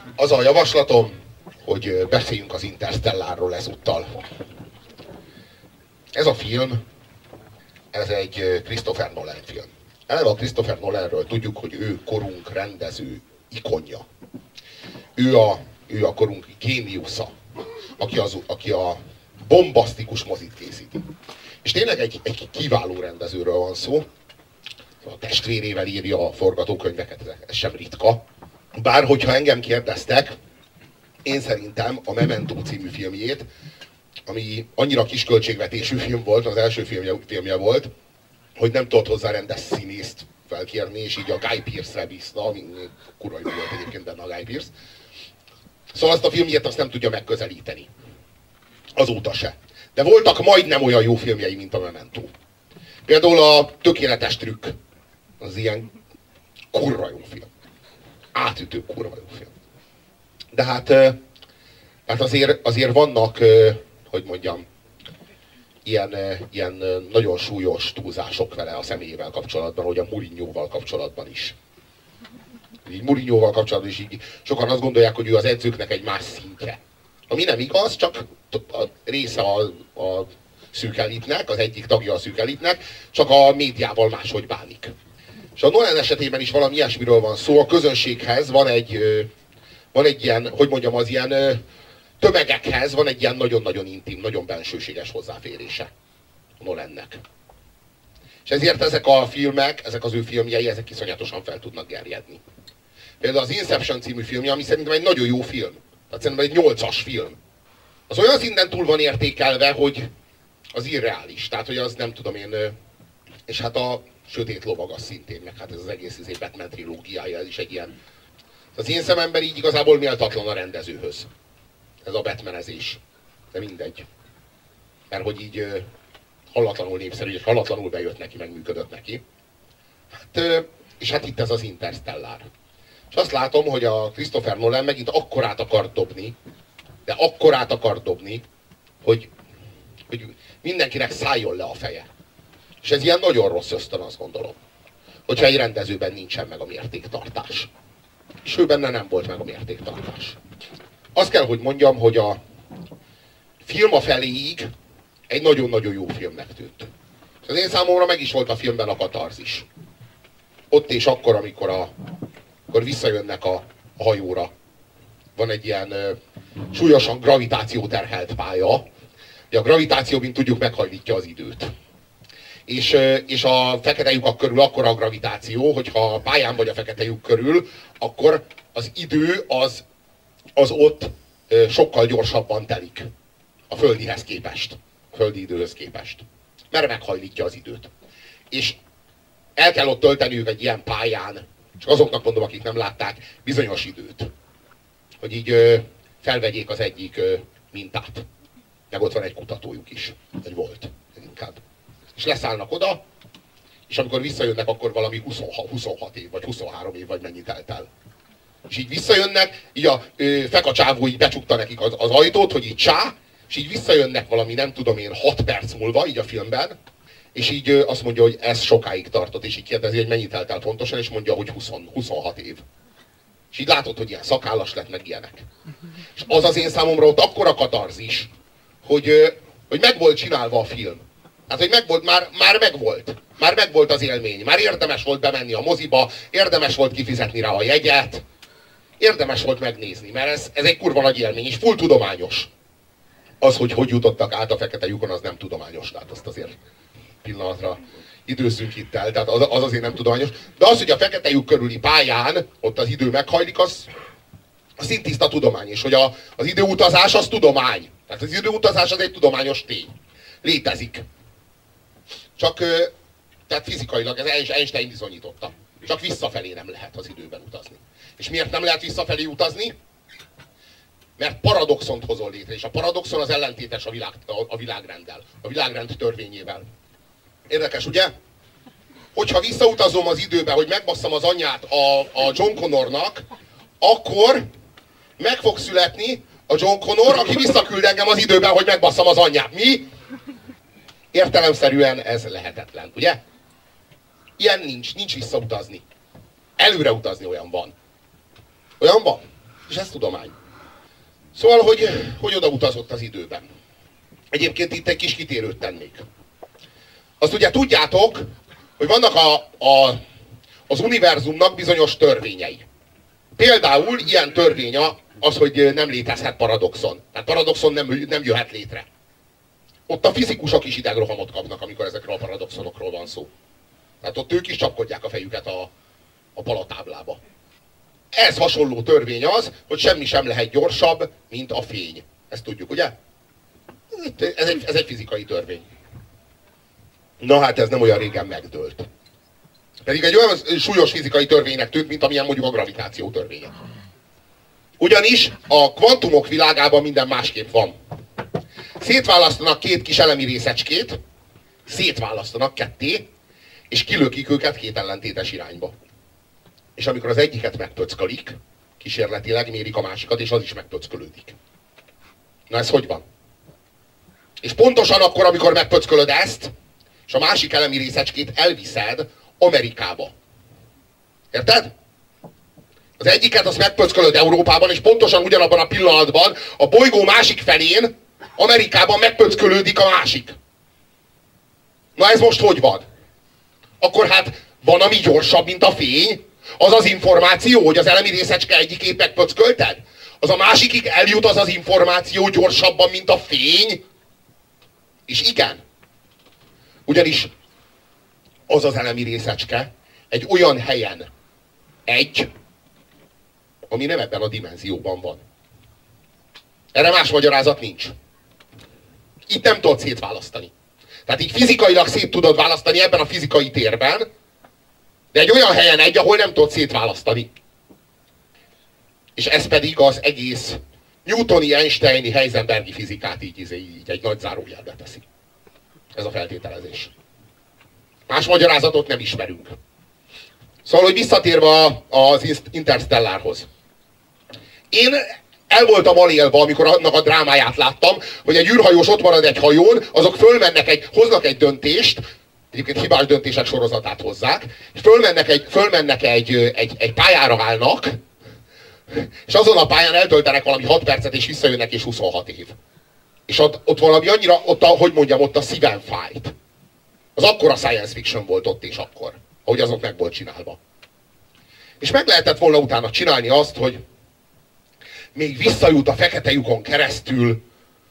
Az a javaslatom, hogy beszéljünk az Interstellárról ezúttal. Ez a film, ez egy Christopher Nolan film. Eleve a Christopher Nolanről tudjuk, hogy ő korunk rendező ikonja. Ő a korunk géniusza, aki a bombasztikus mozit készíti. És tényleg egy kiváló rendezőről van szó. A testvérével írja a forgatókönyveket, ez sem ritka. Bár hogyha engem kérdeztek, én szerintem a Memento című filmjét, ami annyira kis költségvetésű film volt, az első filmje volt, hogy nem tudott hozzá rendes színészt felkérni, és így a Guy Pearce-re bízta, ami kurva jó volt egyébként benne a Guy Pearce. Szóval azt a filmjét azt nem tudja megközelíteni. Azóta se. De voltak majdnem olyan jó filmjei, mint a Memento. Például a Tökéletes trükk. Az ilyen kurva jó film. Átütő kurva jó film. De hát azért vannak, hogy mondjam, ilyen nagyon súlyos túlzások vele a személyével kapcsolatban, hogy a Mourinhoval kapcsolatban is. Így Mourinhoval kapcsolatban is így sokan azt gondolják, hogy ő az edzőknek egy más szintje. Ami nem igaz, csak a része a szűk elitnek, az egyik tagja a szűk elitnek, csak a médiával máshogy bánik. És a Nolan esetében is valami ilyesmiről van szó. A közönséghez van egy ilyen, hogy mondjam, az ilyen tömegekhez van egy ilyen nagyon-nagyon intim, nagyon bensőséges hozzáférése a Nolannek. És ezért ezek a filmek, ezek az ő filmjei, ezek iszonyatosan fel tudnak gerjedni. Például az Inception című filmje, ami szerintem egy nagyon jó film. Tehát szerintem egy 8-as film. Az olyan szinten túl van értékelve, hogy az irreális. Tehát, hogy az nem tudom én... És hát a Sötét Lovag az szintén, meg hát ez az egész Batman trilógiája, ez is egy ilyen... Az én szememben így igazából méltatlan a rendezőhöz. Ez a Batmanezés. De mindegy. Mert hogy így hallatlanul népszerű, és hallatlanul bejött neki, meg működött neki. És hát itt ez az Interstellar. És azt látom, hogy a Christopher Nolan megint akkorát akar dobni, de akkorát akar dobni, hogy mindenkinek szálljon le a feje. És ez ilyen nagyon rossz ösztön, azt gondolom. Hogyha egy rendezőben nincsen meg a mértéktartás. És ő benne nem volt meg a mértéktartás. Azt kell, hogy mondjam, hogy a film a feléig egy nagyon-nagyon jó filmnek tűnt. És az én számomra meg is volt a filmben a katarzis. Ott és akkor, amikor visszajönnek a hajóra. Van egy ilyen súlyosan gravitációterhelt pálya. Ugye a gravitáció, mint tudjuk, meghajlítja az időt. És a fekete lyukak körül akkora a gravitáció, hogyha a pályán vagy a fekete lyuk körül, akkor az idő az ott sokkal gyorsabban telik a földihez képest, a földi időhöz képest. Mert meghajlítja az időt. És el kell ott tölteniük egy ilyen pályán, csak azoknak mondom, akik nem látták, bizonyos időt. Hogy így felvegyék az egyik mintát. Meg ott van egy kutatójuk is. Egy volt, inkább. És leszállnak oda, és amikor visszajönnek, akkor valami 26 év, vagy 23 év, vagy mennyit telt el. És így visszajönnek, így a fekacsávó így becsukta nekik az ajtót, hogy így csá, és így visszajönnek valami, nem tudom én, 6 perc múlva, így a filmben, és így azt mondja, hogy ez sokáig tartott, és így kérdezi, hogy mennyit telt el pontosan, és mondja, hogy 26 év. És így látod, hogy ilyen szakállas lett, meg ilyenek. És az én számomra ott akkora katarzis, hogy meg volt csinálva a film. Hát, hogy megvolt, már megvolt. Már megvolt az élmény. Már érdemes volt bemenni a moziba, érdemes volt kifizetni rá a jegyet, érdemes volt megnézni, mert ez egy kurva nagy élmény, és full tudományos. Az, hogy jutottak át a fekete lyukon, az nem tudományos. Tehát azt azért pillanatra időzzünk itt el, tehát az azért nem tudományos. De az, hogy a fekete lyuk körüli pályán ott az idő meghajlik, az szintiszta tudomány. És hogy az időutazás az tudomány. Tehát az időutazás az egy tudományos tény. Létezik. Csak, tehát fizikailag, ez Einstein bizonyította. Csak visszafelé nem lehet az időben utazni. És miért nem lehet visszafelé utazni? Mert paradoxont hozol létre, és a paradoxon az ellentétes a világrenddel, a világrend törvényével. Érdekes, ugye? Hogyha visszautazom az időbe, hogy megbasszam az anyját a John Connornak, akkor meg fog születni a John Connor, aki visszaküld engem az időben, hogy megbasszam az anyját. Mi? Értelemszerűen ez lehetetlen, ugye? Ilyen nincs visszautazni. Előre utazni olyan van. Olyan van. És ez tudomány. Szóval, hogy oda utazott az időben. Egyébként itt egy kis kitérőt tennék. Azt ugye tudjátok, hogy vannak az univerzumnak bizonyos törvényei. Például ilyen törvény az, hogy nem létezhet paradoxon. Tehát paradoxon nem jöhet létre. Ott a fizikusok is idegrohamot kapnak, amikor ezekről a paradoxonokról van szó. Tehát ott ők is csapkodják a fejüket a palatáblába. Ez hasonló törvény az, hogy semmi sem lehet gyorsabb, mint a fény. Ezt tudjuk, ugye? Ez egy fizikai törvény. Na hát ez nem olyan régen megdőlt. Pedig egy olyan súlyos fizikai törvénynek tűnt, mint amilyen mondjuk a gravitáció törvénye. Ugyanis a kvantumok világában minden másképp van. Szétválasztanak két kis elemi részecskét, szétválasztanak ketté, és kilökik őket két ellentétes irányba. És amikor az egyiket megpöckalik, kísérletileg mérik a másikat, és az is megpöckölődik. Na ez hogy van? És pontosan akkor, amikor megpöckölöd ezt, és a másik elemi részecskét elviszed Amerikába. Érted? Az egyiket azt megpöckölöd Európában, és pontosan ugyanabban a pillanatban a bolygó másik felén, Amerikában megpöckölődik a másik. Na ez most hogy van? Akkor hát van, ami gyorsabb, mint a fény? Az az információ, hogy az elemi részecske egyikét megpöckölted? Az a másikig eljut az az információ gyorsabban, mint a fény? És igen. Ugyanis az az elemi részecske egy olyan helyen ami nem ebben a dimenzióban van. Erre más magyarázat nincs. Itt nem tudod szétválasztani. Tehát így fizikailag szét tudod választani ebben a fizikai térben, de egy olyan helyen ahol nem tudod szétválasztani. És ez pedig az egész newtoni, einsteini, heisenbergi fizikát így egy nagy zárójelbe teszi. Ez a feltételezés. Más magyarázatot nem ismerünk. Szóval, hogy visszatérve az Interstellárhoz. Én el voltam alélva, amikor annak a drámáját láttam, hogy egy űrhajós ott marad egy hajón, azok hoznak egy döntést, egyébként hibás döntések sorozatát hozzák, és fölmennek egy pályára állnak, és azon a pályán eltöltenek valami 6 percet, és visszajönnek, és 26 év. És ott valami annyira, ott a szívem fájt. Az akkora science fiction volt ott és akkor, ahogy azok meg volt csinálva. És meg lehetett volna utána csinálni azt, hogy még visszajut a fekete lyukon keresztül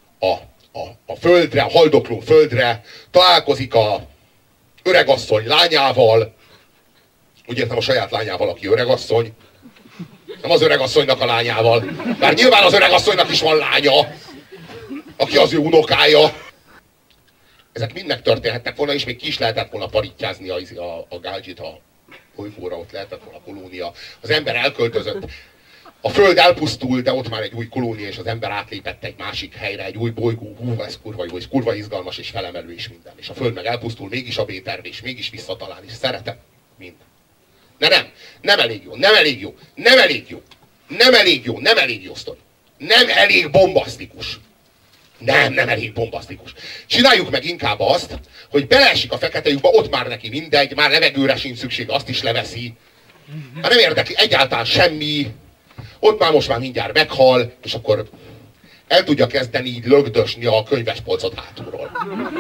a földre, a haldokló földre, találkozik a öregasszony lányával, úgy értem a saját lányával, aki öregasszony, nem az öregasszonynak a lányával, bár nyilván az öregasszonynak is van lánya, aki az ő unokája. Ezek mind megtörténhettek volna, és még ki is lehetett volna parittyázni a gálgyit a bolygóra, ott lehetett volna kolónia. Az ember elköltözött, a Föld elpusztult, de ott már egy új kolónia, és az ember átlépett egy másik helyre, egy új bolygó, ez kurva jó, és kurva izgalmas, és felemelő, és minden. És a Föld meg elpusztul, mégis a B-terv, és mégis visszatalál, és szeretem minden. De nem elég jó, nem elég jó, nem elég jó, nem elég jó, nem elég jó sztori. Nem elég bombasztikus. Nem elég bombasztikus. Csináljuk meg inkább azt, hogy beleesik a fekete lyukba, ott már neki mindegy, már levegőre sincs szükség, azt is leveszi. Hát nem érdekli egyáltalán semmi, ott már most már mindjárt meghal, és akkor el tudja kezdeni így lögdösni a könyvespolcot hátulról.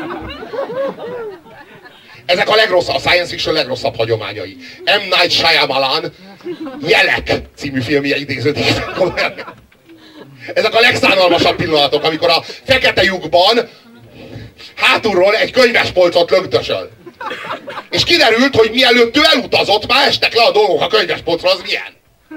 Ezek a legrosszabb, a science fiction legrosszabb hagyományai. M. Night Shyamalan Jelek című filmje idéződik. Ezek a legszánalmasabb pillanatok, amikor a fekete lyukban hátulról egy könyvespolcot lögdösöl. És kiderült, hogy mielőtt ő elutazott, már estek le a dolgok a könyvespolcra, az milyen?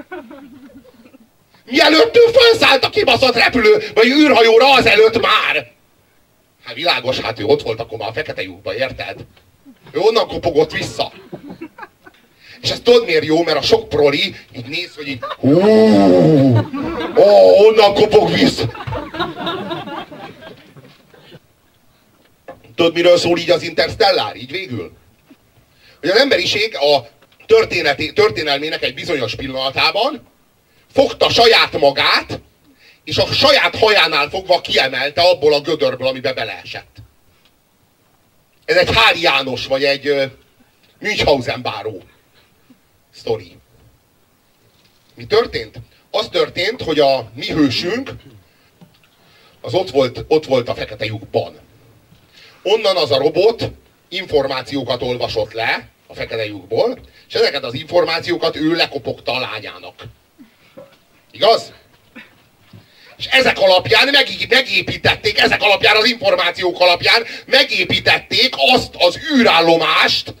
Mielőtt ő felszállt a kibaszott repülő, vagy űrhajóra, azelőtt már! Hát világos, hát ő ott volt akkor már a fekete lyukban, érted? Ő onnan kopogott vissza. És ez tudod miért jó? Mert a sok proli így néz, hogy így onnan kopog vissza. Tudod miről szól így az Interstellár? Így végül? Hogy az emberiség a történelmének egy bizonyos pillanatában fogta saját magát, és a saját hajánál fogva kiemelte abból a gödörből, amiben beleesett. Ez egy Hári János, vagy egy Münchhausen báró sztori. Mi történt? Az történt, hogy a mi hősünk az ott volt a fekete lyukban. Onnan az a robot információkat olvasott le a fekete lyukból, és ezeket az információkat ő lekopogta a lányának. Igaz? És ezek alapján megépítették, ezek alapján, az információk alapján megépítették azt az űrállomást,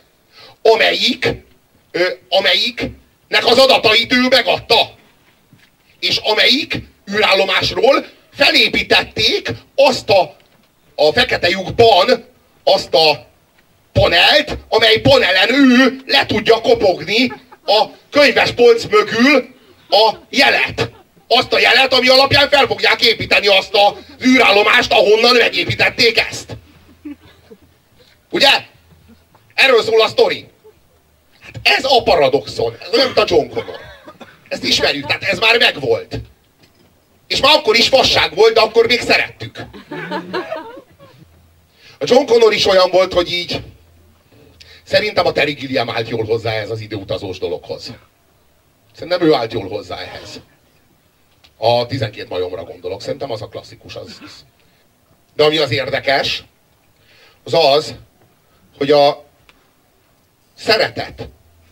amelyiknek az adatait ő megadta. És amelyik űrállomásról felépítették azt a fekete lyukban azt a panelt, amely panelen ő le tudja kopogni a könyvespolc mögül a jelet. Azt a jelet, ami alapján fel fogják építeni azt az űrállomást, ahonnan megépítették ezt. Ugye? Erről szól a sztori. Hát ez a paradoxon. Ez olyan, mint a John Connor. Ezt ismerjük, tehát ez már megvolt. És már akkor is fasság volt, de akkor még szerettük. A John Connor is olyan volt, hogy így... Szerintem a Terry Gilliam állt jól hozzá ez az időutazós dologhoz. Szerintem ő állt jól hozzá ehhez. A 12 majomra gondolok. Szerintem az a klasszikus. De ami az érdekes, az az, hogy a szeretet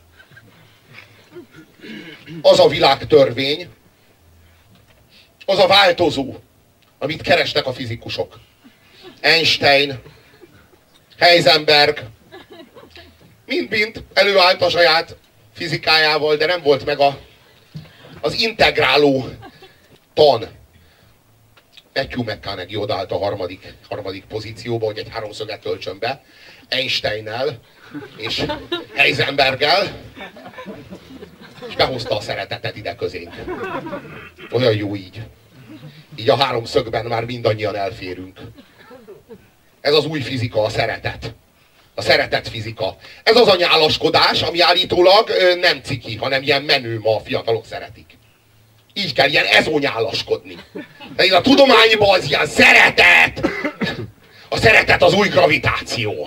az a világtörvény, az a változó, amit kerestek a fizikusok. Einstein, Heisenberg, mind-mind előállt a saját fizikájával, de nem volt meg az integráló tan. Matthew McConaughey odállt a harmadik pozícióba, hogy egy háromszöget töltsön be, Einsteinnel és Heisenberggel, és behozta a szeretetet ide közénk. Olyan jó így. Így a háromszögben már mindannyian elférünk. Ez az új fizika, a szeretet. A szeretet fizika. Ez az a nyálaskodás, ami állítólag nem ciki, hanem ilyen menő, ma a fiatalok szeretik. Így kell ilyen ezonyálaskodni. De a tudományban az ilyen szeretet! A szeretet az új gravitáció.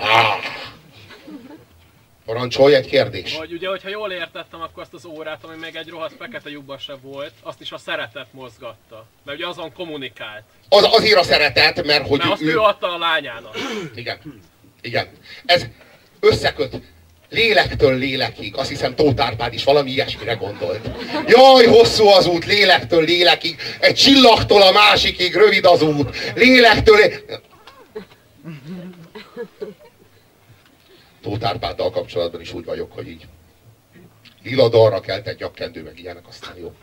Parancsolj, egy kérdés. Vagy ugye, hogyha jól értettem, akkor azt az órát, ami még egy rohadt fekete lyukban se volt, azt is a szeretet mozgatta. Mert ugye azon kommunikált. Azért a szeretet, mert hogy mert azt ő adta a lányának. Igen. Igen. Ez összeköt lélektől lélekig. Azt hiszem Tóth Árpád is valami ilyesmire gondolt. Jaj, hosszú az út, lélektől lélekig. Egy csillagtól a másikig rövid az út. Lélektől... Tóth Árpáddal kapcsolatban is úgy vagyok, hogy így lila dalra kelt egy nyakkendő, meg ilyenek, aztán jó.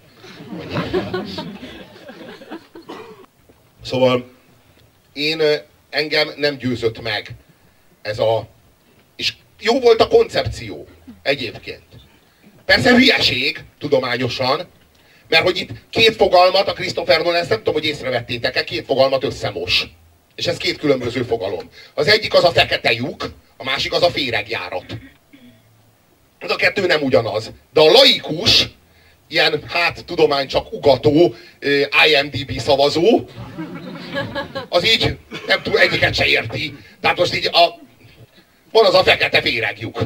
Szóval engem nem győzött meg ez a... És jó volt a koncepció egyébként. Persze hülyeség, tudományosan, mert hogy itt két fogalmat, a Christopher Nolan, ezt nem tudom, hogy észrevettétek-e, két fogalmat összemos. És ez két különböző fogalom. Az egyik az a fekete lyuk, a másik az a féregjárat. Ez a kettő nem ugyanaz. De a laikus, ilyen, tudomány csak ugató, IMDb szavazó, az így, nem tudom, egyiket se érti. Tehát most így van az a fekete féreglyuk.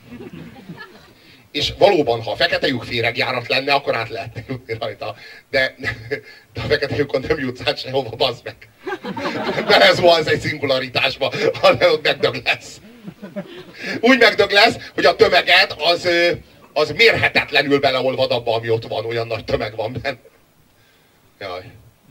És valóban, ha a fekete lyuk féregjárat lenne, akkor át lehetne jutni rajta. De a fekete lyukon nem jutsz át sehova, bazd meg. Nem ez van, ez egy szingularitásba, hanem ott megdög lesz. Úgy megdög lesz, hogy a tömeget az mérhetetlenül beleolvad abba, ami ott van, olyan nagy tömeg van benne. Jaj.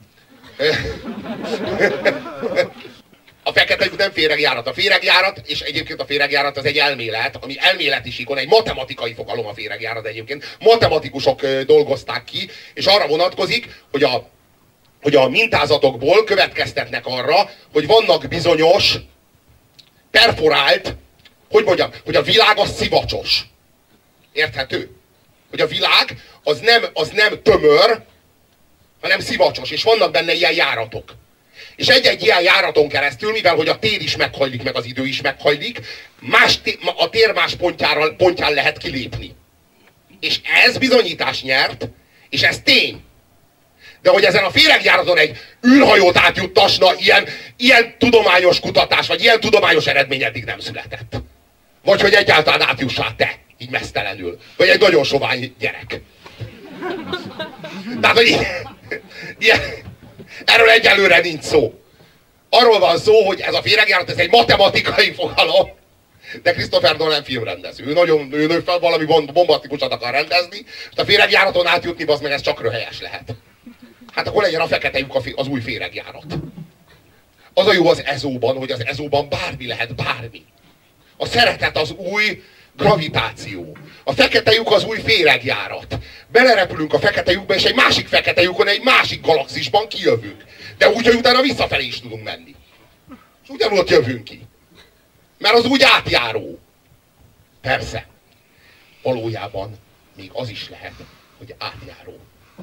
A fekete lyuk nem féregjárat. A féregjárat, és egyébként a féregjárat az egy elmélet, ami elméleti síkon, egy matematikai fogalom a féregjárat egyébként. Matematikusok dolgozták ki, és arra vonatkozik, hogy a mintázatokból következtetnek arra, hogy vannak bizonyos perforált, hogy mondjam, hogy a világ az szivacsos. Érthető? Hogy a világ az nem tömör, hanem szivacsos, és vannak benne ilyen járatok. És egy-egy ilyen járaton keresztül, mivel hogy a tér is meghajlik, meg az idő is meghajlik, a tér más pontján lehet kilépni. És ez bizonyítás nyert, és ez tény. De hogy ezen a féregjáraton egy űrhajót átjuttasna, ilyen tudományos kutatás, vagy ilyen tudományos eredmény eddig nem született. Vagy hogy egyáltalán átjussál te, így meztelenül. Vagy egy nagyon sovány gyerek. Tehát, hogy ilyen, erről egyelőre nincs szó. Arról van szó, hogy ez a féregjárat, ez egy matematikai fogalom, de Christopher Nolan filmrendező. Ő valami bombasztikusat akar rendezni, és a féregjáraton átjutni, az meg ez csak röhelyes lehet. Hát akkor legyen a fekete lyuk az új féregjárat. Az a jó az ezóban, hogy az ezóban bármi lehet, bármi. A szeretet az új gravitáció. A fekete lyuk az új féregjárat. Belerepülünk a fekete lyukba, és egy másik fekete lyukon, egy másik galaxisban kijövünk. De úgy, hogy utána visszafelé is tudunk menni. És ugyanúgy ott jövünk ki. Mert az úgy átjáró. Persze. Valójában még az is lehet, hogy átjáró.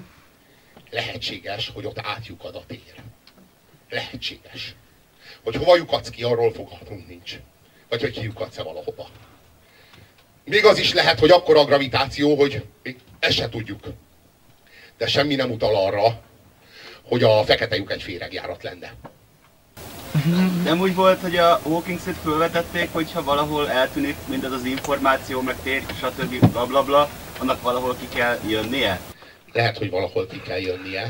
Lehetséges, hogy ott átjukad a tér. Lehetséges. Hogy hova lyukadsz ki, arról fogalmunk nincs. Vagy hogy kilyukadsz-e valahova. Még az is lehet, hogy akkora a gravitáció, hogy még ezt se tudjuk. De semmi nem utal arra, hogy a fekete lyuk egy féregjárat lenne. Nem úgy volt, hogy a Hawkingset fölvetették, hogyha valahol eltűnik mindaz az információ, meg tér, stb. Blablabla, annak valahol ki kell jönnie? Lehet, hogy valahol ki kell jönnie.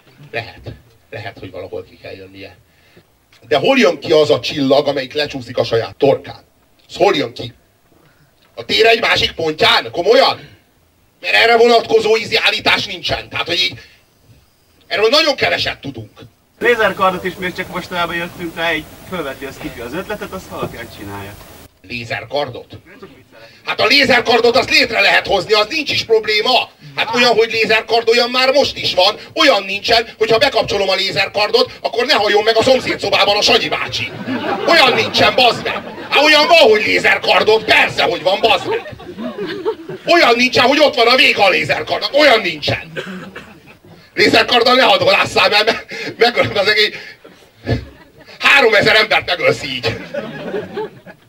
Lehet, hogy valahol ki kell jönnie. De hol jön ki az a csillag, amelyik lecsúszik a saját torkán? Az hol jön ki? A tér egy másik pontján? Komolyan? Mert erre vonatkozó állítás nincsen. Tehát, hogy így, erről nagyon keveset tudunk. Lézerkardot is még csak mostanában jöttünk rá, így fölveti a Skippy az ötletet, azt valaki csinálja. Lézerkardot? Hát a lézerkardot azt létre lehet hozni, az nincs is probléma. Hát olyan, hogy lézerkard, olyan már most is van. Olyan nincsen, hogy ha bekapcsolom a lézerkardot, akkor ne halljon meg a szomszédszobában a Sanyi bácsi. Olyan nincsen, bazd meg. Hát olyan van, hogy lézerkardot, persze, hogy van, bazd meg. Olyan nincsen, hogy ott van a vége a lézerkardnak, olyan nincsen. Lézerkarddal ne hadolásszál, mert megölöm az egész... 3000 embert megölsz így.